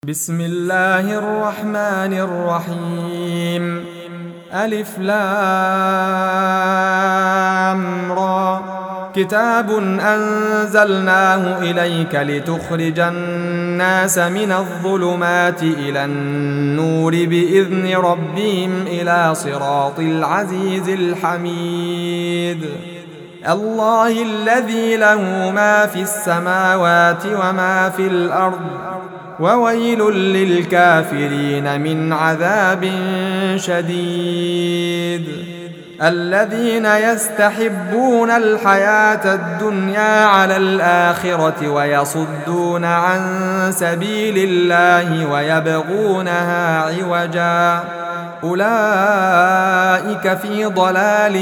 بسم الله الرحمن الرحيم. ألف لام را. كتاب أنزلناه إليك لتخرج الناس من الظلمات إلى النور بإذن ربهم إلى صراط العزيز الحميد. الله الذي له ما في السماوات وما في الأرض، وويل للكافرين من عذاب شديد. الذين يستحبون الحياة الدنيا على الآخرة ويصدون عن سبيل الله ويبغونها عوجا، أولئك في ضلال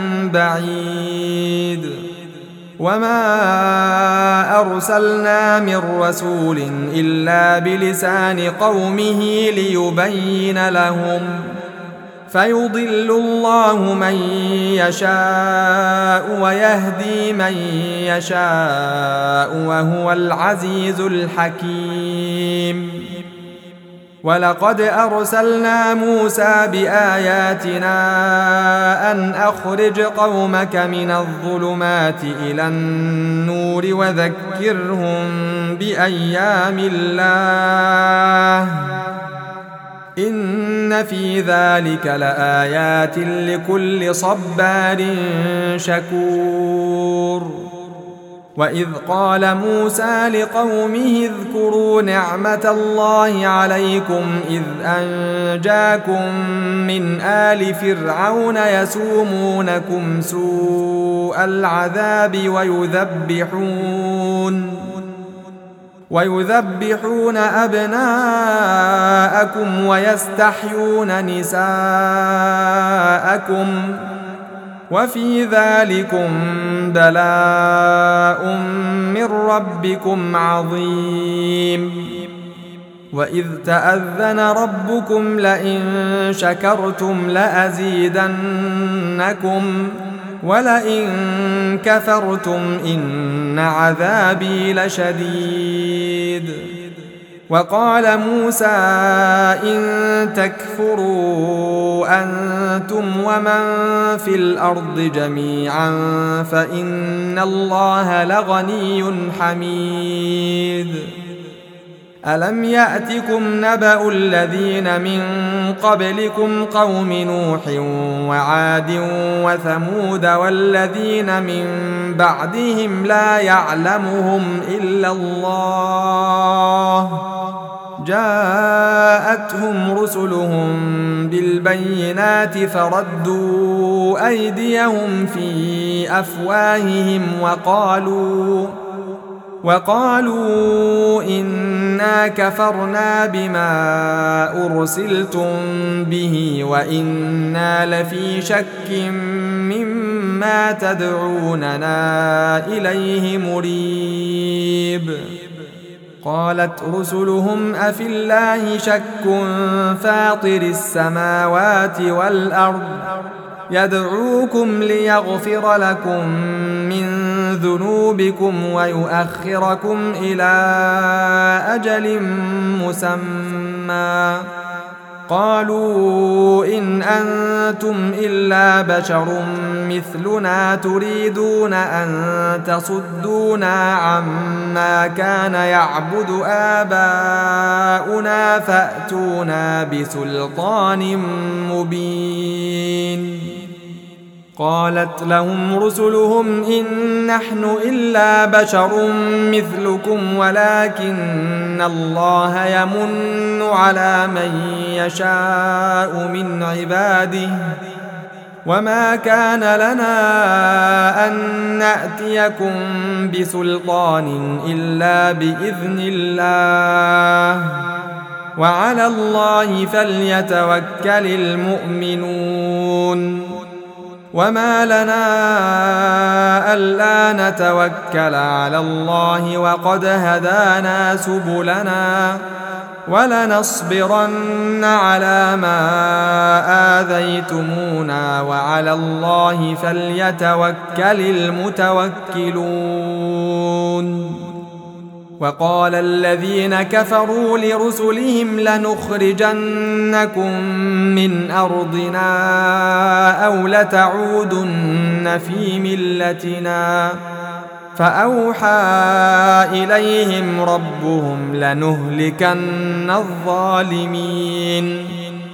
بعيد. وما أرسلنا من رسول إلا بلسان قومه ليبين لهم، فيضل الله من يشاء ويهدي من يشاء وهو العزيز الحكيم. ولقد أرسلنا موسى بآياتنا أن أخرج قومك من الظلمات إلى النور وذكرهم بأيام الله، إن في ذلك لآيات لكل صبار شكور. وإذ قال موسى لقومه اذكروا نعمة الله عليكم إذ أنجاكم من آل فرعون يسومونكم سوء العذاب ويذبحون أبناءكم ويستحيون نساءكم، وفي ذلكم بلاء من ربكم عظيم. وإذ تأذن ربكم لئن شكرتم لأزيدنكم ولئن كفرتم إن عذابي لشديد. وقال موسى إن تكفروا أنتم ومن في الأرض جميعا فإن الله لغني حميد. ألم يأتكم نبأ الذين من قبلكم قوم نوح وعاد وثمود والذين من بعدهم لا يعلمهم إلا الله، جاءتهم رسلهم بالبينات فردوا أيديهم في أفواههم وقالوا إنا كفرنا بما أرسلتم به وإنا لفي شك مما تدعوننا إليه مريب. قالت رسلهم أفي الله شك فاطر السماوات والأرض يدعوكم ليغفر لكم من ذنوبكم ويؤخركم إلى أجل مسمى. قالوا إن أنتم إلا بشر مثلنا تريدون أن تصدونا عما كان يعبد آباؤنا فأتونا بسلطان مبين. قالت لهم رسلهم إن نحن إلا بشر مثلكم ولكن الله يمن على من يشاء من عباده، وما كان لنا أن نأتيكم بسلطان إلا بإذن الله، وعلى الله فليتوكل المؤمنون. وما لنا ألا نتوكل على الله وقد هدانا سبلنا ولنصبرن على ما آذيتمونا وعلى الله فليتوكل المتوكلون. وقال الذين كفروا لرسلهم لنخرجنكم من أرضنا أو لتعودن في ملتنا فأوحى إليهم ربهم لنهلكن الظالمين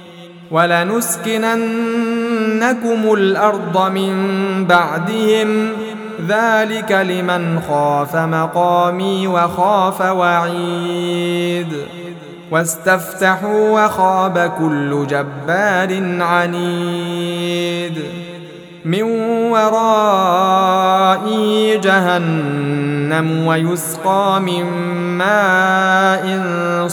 ولنسكننكم الأرض من بعدهم ذلك لمن خاف مقامي وخاف وعيد واستفتحوا وخاب كل جبار عنيد من ورائه جهنم ويسقى من ماء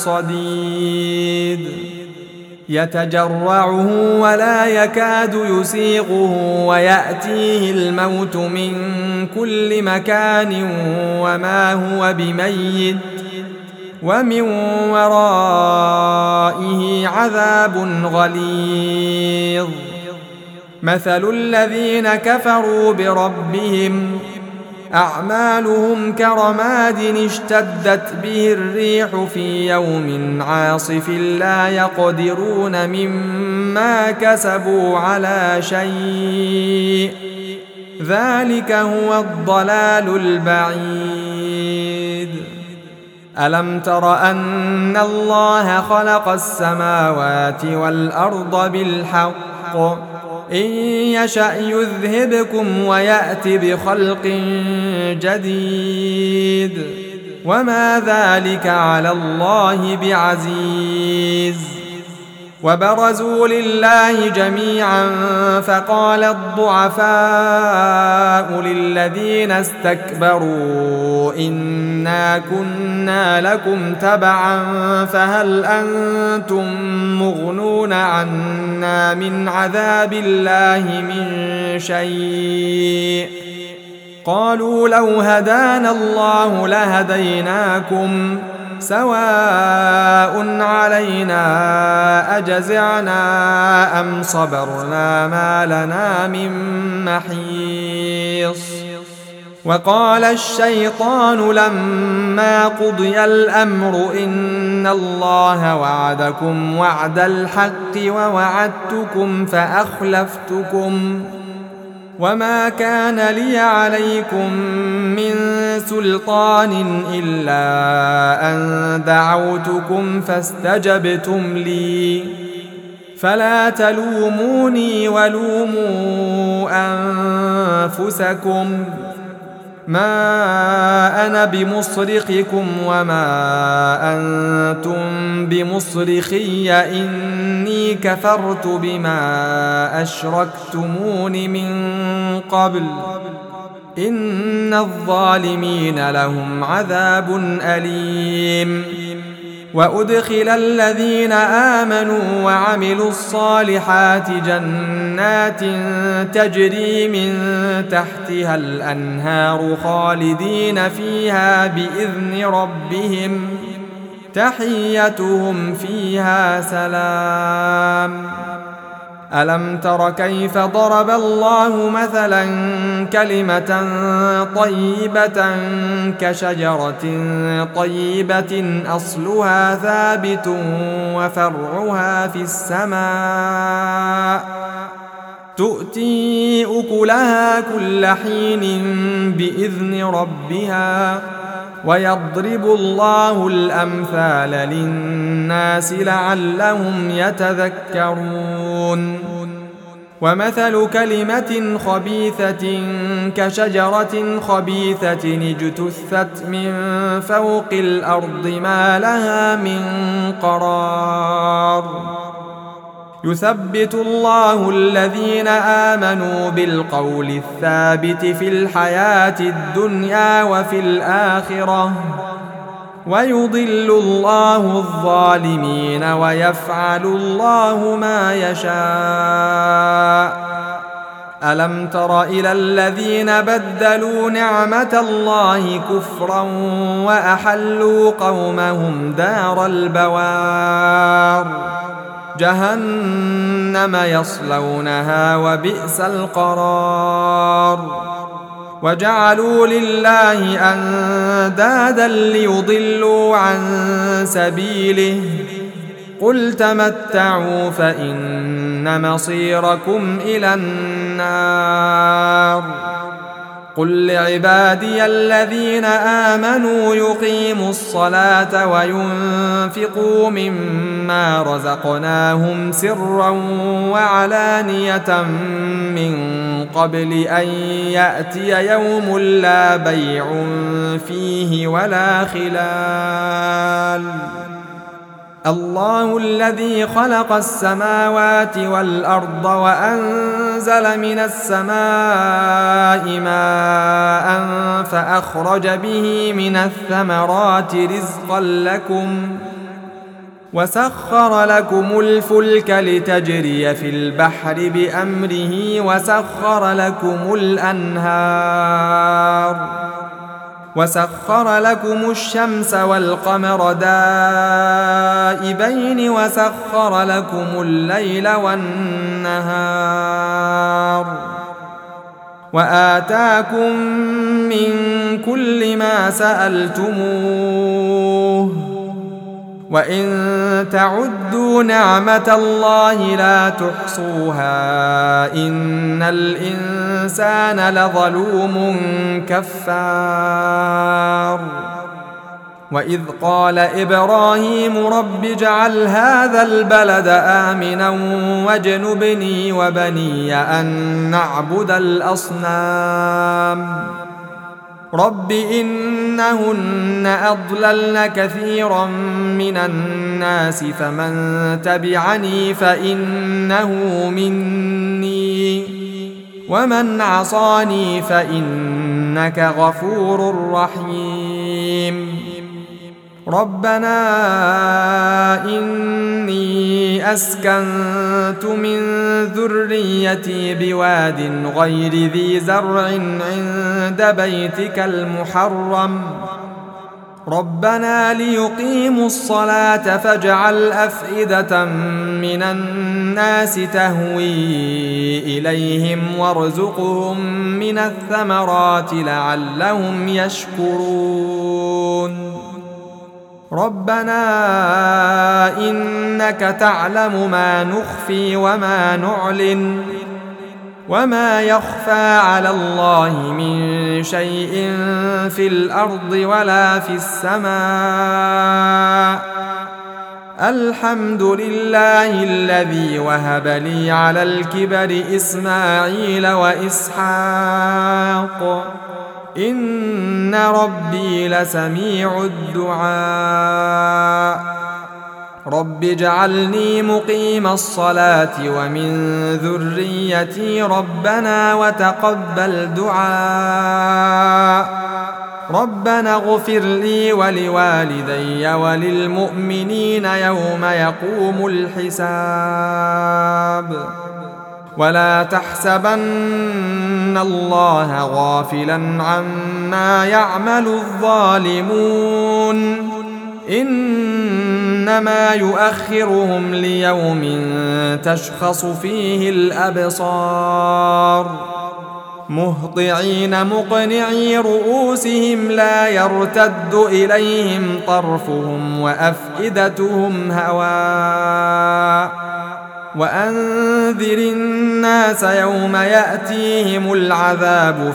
صديد يتجرعه ولا يكاد يسيغه ويأتيه الموت من كل مكان وما هو بميت ومن ورائه عذاب غليظ مثل الذين كفروا بربهم أعمالهم كرماد اشتدت به الريح في يوم عاصف لا يقدرون مما كسبوا على شيء ذلك هو الضلال البعيد ألم تر أن الله خلق السماوات والأرض بالحق إن يشأ يذهبكم ويأت بخلق جديد وما ذلك على الله بعزيز وبرزوا لله جميعا فقال الضعفاء للذين استكبروا إنا كنا لكم تبعا فهل أنتم مغنون عنا من عذاب الله من شيء قالوا لو هدانا الله لهديناكم سواء علينا أجزعنا أم صبرنا ما لنا من محيص وقال الشيطان لما قضي الأمر إن الله وعدكم وعد الحق ووعدتكم فأخلفتكم وما كان لي عليكم من سلطان إلا أن دعوتكم فاستجبتم لي فلا تلوموني ولوموا أنفسكم ما أنا بمصرخكم وما أنتم بمصرخي إني كفرت بما أشركتمون من قبل إن الظالمين لهم عذاب أليم وأدخل الذين آمنوا وعملوا الصالحات جنات تجري من تحتها الأنهار خالدين فيها بإذن ربهم تحيتهم فيها سلام ألم تر كيف ضرب الله مثلا كلمة طيبة كشجرة طيبة أصلها ثابت وفرعها في السماء تؤتي أكلها كل حين بإذن ربها ويضرب الله الأمثال للناس لعلهم يتذكرون ومثل كلمة خبيثة كشجرة خبيثة اجتثت من فوق الأرض ما لها من قرار يثبت الله الذين آمنوا بالقول الثابت في الحياة الدنيا وفي الآخرة ويضل الله الظالمين ويفعل الله ما يشاء ألم تر إلى الذين بدلوا نعمة الله كفرا وأحلوا قومهم دار البوار جهنم يصلونها وبئس القرار وجعلوا لله أندادا ليضلوا عن سبيله قل تمتعوا فإن مصيركم إلى النار قل لعبادي الذين آمنوا يقيموا الصلاة وينفقوا مما رزقناهم سرا وعلانية من قبل أن يأتي يوم لا بيع فيه ولا خلال الله الذي خلق السماوات والأرض وأنزل من السماء ماء فأخرج به من الثمرات رزقا لكم وسخر لكم الفلك لتجري في البحر بأمره وسخر لكم الأنهار وسخر لكم الشمس والقمر دائبين وسخر لكم الليل والنهار وآتاكم من كل ما سألتموه وإن تعدوا نعمة الله لا تحصوها إن الإنسان لظلوم كفار وإذ قال إبراهيم رب اجعل هذا البلد آمنا واجنبني وبني أن نعبد الأصنام رب إنهن أضللن كثيرا من الناس فمن تبعني فإنه مني ومن عصاني فإنك غفور رحيم ربنا إني أسكنت من ذريتي بواد غير ذي زرع عند بيتك المحرم ربنا ليقيموا الصلاة فاجعل أفئدة من الناس تهوي إليهم وارزقهم من الثمرات لعلهم يشكرون ربنا إنك تعلم ما نخفي وما نعلن وما يخفى على الله من شيء في الأرض ولا في السماء الحمد لله الذي وهب لي على الكبر إسماعيل وإسحاق إن ربي لسميع الدعاء رب اجعلني مقيم الصلاة ومن ذريتي ربنا وتقبل دعاء ربنا اغفر لي ولوالدي وللمؤمنين يوم يقوم الحساب ولا تحسبن الله غافلا عما يعمل الظالمون إنما يؤخرهم ليوم تشخص فيه الأبصار مهطعين مقنعي رؤوسهم لا يرتد إليهم طرفهم وأفئدتهم هواء وأنذر الناس يوم يأتيهم العذاب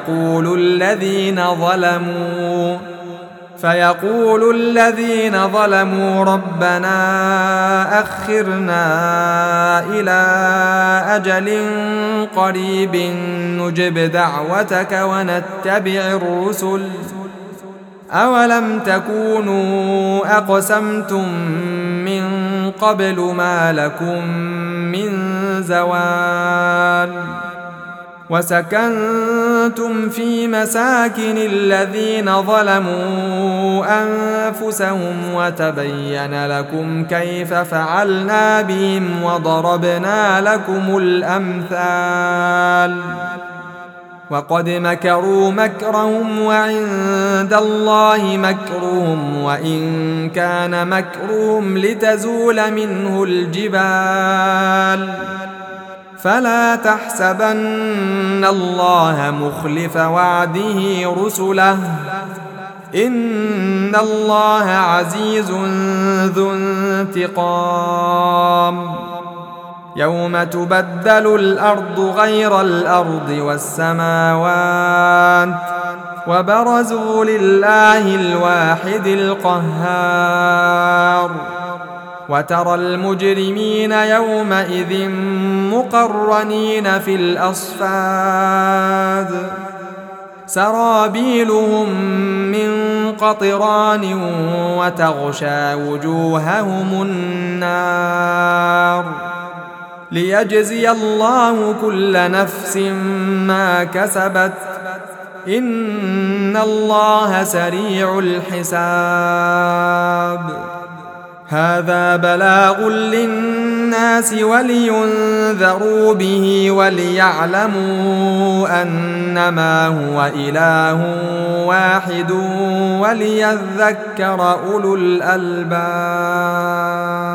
فيقول الذين ظلموا ربنا أخرنا إلى أجل قريب نجب دعوتك ونتبع الرسل أولم تكونوا أقسمتم من قبل ما لكم من زوال وسكنتم في مساكن الذين ظلموا أنفسهم وتبين لكم كيف فعلنا بهم وضربنا لكم الأمثال وقد مكروا مكرهم وعند الله مكرهم وإن كان مكرهم لتزول منه الجبال فلا تحسبن الله مخلف وعده رسله إن الله عزيز ذو انتقام يوم تبدل الأرض غير الأرض والسماوات وبرزوا لله الواحد القهار وترى المجرمين يومئذ مقرنين في الأصفاد سرابيلهم من قطران وتغشى وجوههم النار ليجزي الله كل نفس ما كسبت إن الله سريع الحساب هذا بلاغ للناس ولينذروا به وليعلموا أنما هو إله واحد وليذكر أولو الألباب.